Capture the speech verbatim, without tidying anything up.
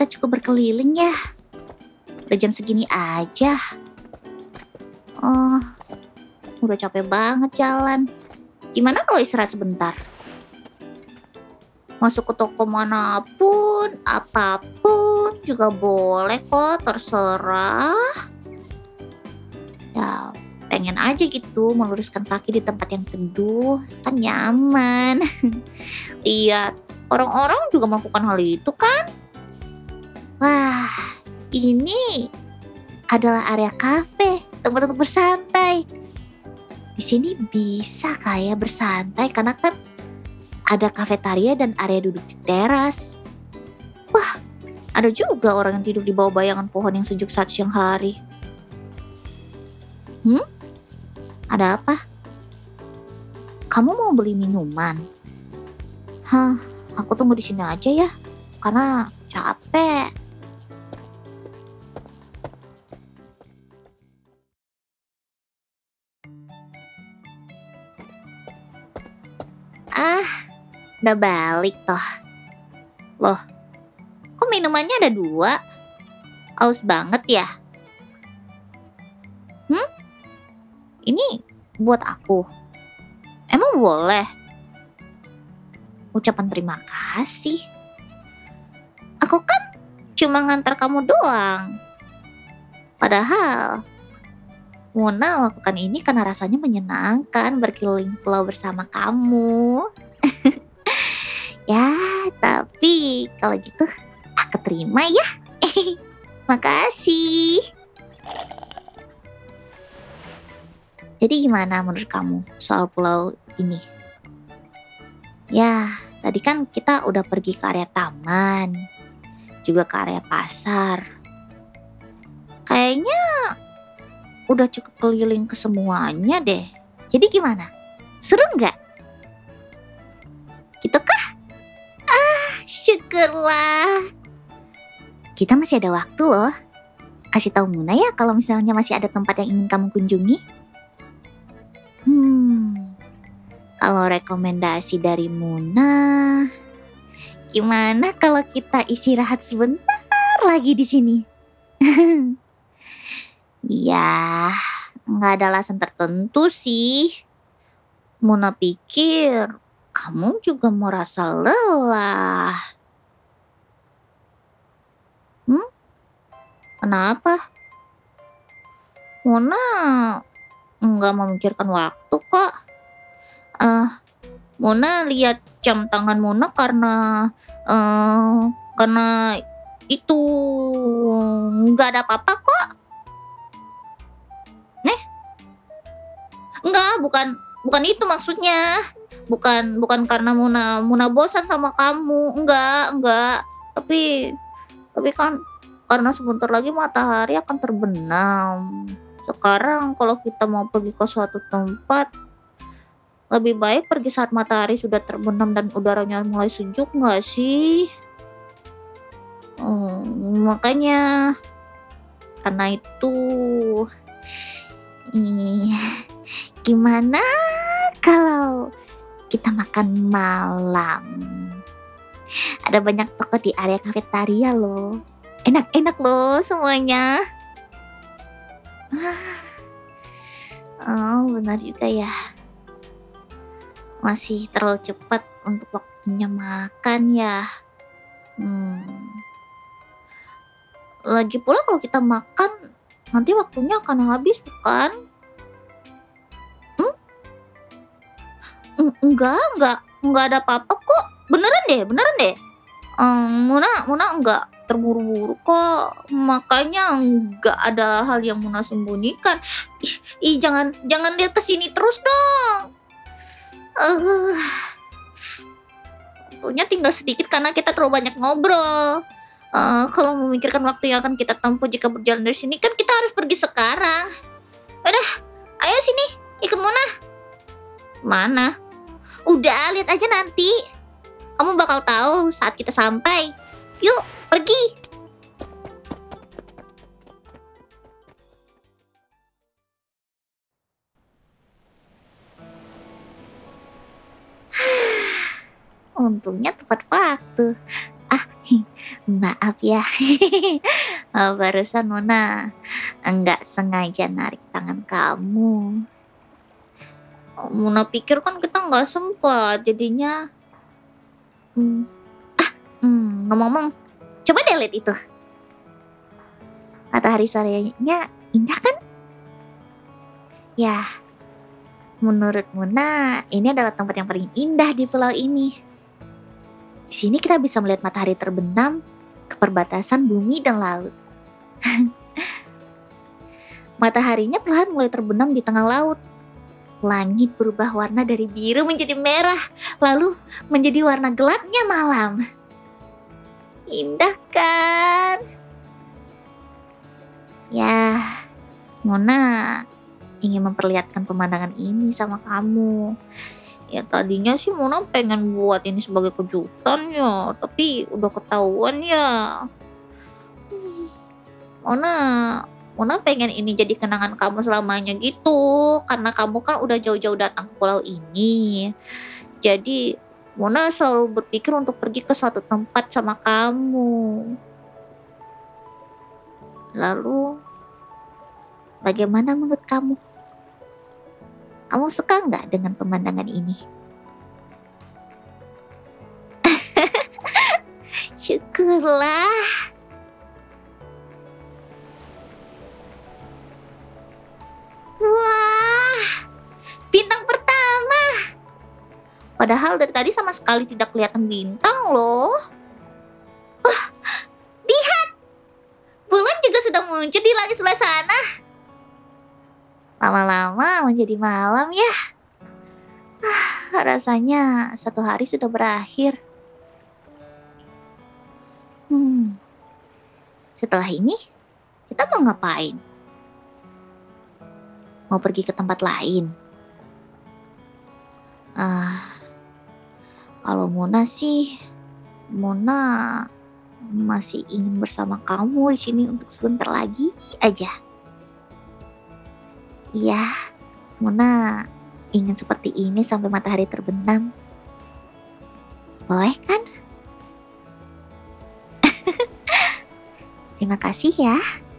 kita cukup berkeliling ya? Udah jam segini aja. Oh, udah capek banget jalan. Gimana kalau istirahat sebentar? Masuk ke toko manapun, apapun juga boleh kok, terserah. Ya, pengen aja gitu meluruskan kaki di tempat yang teduh, kan nyaman. Lihat, orang-orang juga melakukan hal itu kan? Wah, ini adalah area kafe, tempat untuk bersantai. Di sini bisa kayak bersantai karena kan ada kafetaria dan area duduk di teras. Wah, ada juga orang yang tidur di bawah bayangan pohon yang sejuk saat siang hari. Hmm? Ada apa? Kamu mau beli minuman? Hah, aku tunggu di sini aja ya, karena capek. Ah, udah balik toh. Loh, kok minumannya ada dua? Aus banget ya? Hmm? Ini buat aku. Emang boleh? Ucapan terima kasih. Aku kan cuma ngantar kamu doang. Padahal Mona melakukan ini karena rasanya menyenangkan berkeliling pulau bersama kamu. Ya, tapi kalau gitu aku terima ya. Makasih. Jadi gimana menurut kamu soal pulau ini? Ya, tadi kan kita udah pergi ke area taman, juga ke area pasar. Kayaknya udah cukup keliling ke semuanya deh. Jadi gimana? Seru nggak? Gitu kah? Ah, syukurlah. Kita masih ada waktu loh. Kasih tahu Muna ya kalau misalnya masih ada tempat yang ingin kamu kunjungi. Hmm, kalau rekomendasi dari Muna, gimana kalau kita istirahat sebentar lagi di sini? Ya, nggak ada alasan tertentu sih. Muna pikir kamu juga merasa lelah. Hmm? Kenapa? Muna nggak memikirkan waktu kok. Eh, Muna lihat jam tangan Muna karena eh karena itu nggak ada apa-apa kok. Nih, nggak, bukan bukan itu maksudnya. Bukan bukan karena Muna Muna bosan sama kamu. Enggak, enggak. Tapi tapi kan karena sebentar lagi matahari akan terbenam. Sekarang kalau kita mau pergi ke suatu tempat, lebih baik pergi saat matahari sudah terbenam dan udaranya mulai sejuk nggak sih? Hmm, makanya karena itu, ih, gimana kalau kita makan malam? Ada banyak toko di area kafetaria loh. Enak-enak loh semuanya. Oh, benar juga ya. Masih terlalu cepat untuk waktunya makan ya. Hmm. Lagi pula kalau kita makan, nanti waktunya akan habis bukan? Hmm? En- Enggak, enggak, enggak ada apa-apa kok. Beneran deh, beneran deh. Em, Muna, Muna enggak terburu-buru kok. Makanya enggak ada hal yang Muna sembunyikan. Ih, ih, jangan jangan lihat ke sini terus dong. Eh, waktunya tinggal sedikit karena kita terlalu banyak ngobrol. Eh, kalau memikirkan waktu yang akan kita tempuh jika berjalan dari sini kan kita harus pergi sekarang. Udah, ayo sini, ikut Muna. Mana? Udah, lihat aja nanti. Kamu bakal tahu saat kita sampai. Yuk, pergi. Untungnya tepat waktu. Ah, Maaf ya, eee, barusan Mona enggak sengaja narik tangan kamu. Mona pikir kan kita nggak sempat, jadinya mmm, mmm, ngomong-ngomong, coba deh lihat itu, matahari sorenya indah kan? Ya, menurut Mona ini adalah tempat yang paling indah di pulau ini. Di sini kita bisa melihat matahari terbenam ke perbatasan bumi dan laut. Mataharinya perlahan mulai terbenam di tengah laut. Langit berubah warna dari biru menjadi merah, lalu menjadi warna gelapnya malam. Indah kan? Ya, Mona ingin memperlihatkan pemandangan ini sama kamu. Ya tadinya sih Mona pengen buat ini sebagai kejutan ya, tapi udah ketahuan ya. Hmm, Mona Mona pengen ini jadi kenangan kamu selamanya gitu, karena kamu kan udah jauh-jauh datang ke pulau ini. Jadi Mona selalu berpikir untuk pergi ke suatu tempat sama kamu. Lalu, bagaimana menurut kamu? Kamu suka nggak dengan pemandangan ini? Syukurlah. Wah, bintang pertama. Padahal dari tadi sama sekali tidak kelihatan bintang loh. Wah, lihat, bulan juga sudah muncul di langit sebelah sana. Lama-lama menjadi malam ya. Ah, rasanya satu hari sudah berakhir. Hmm, setelah ini kita mau ngapain? Mau pergi ke tempat lain? Ah, kalau Mona sih, Mona masih ingin bersama kamu di sini untuk sebentar lagi aja. Iya, Mona ingin seperti ini sampai matahari terbenam. Boleh kan? Terima kasih ya.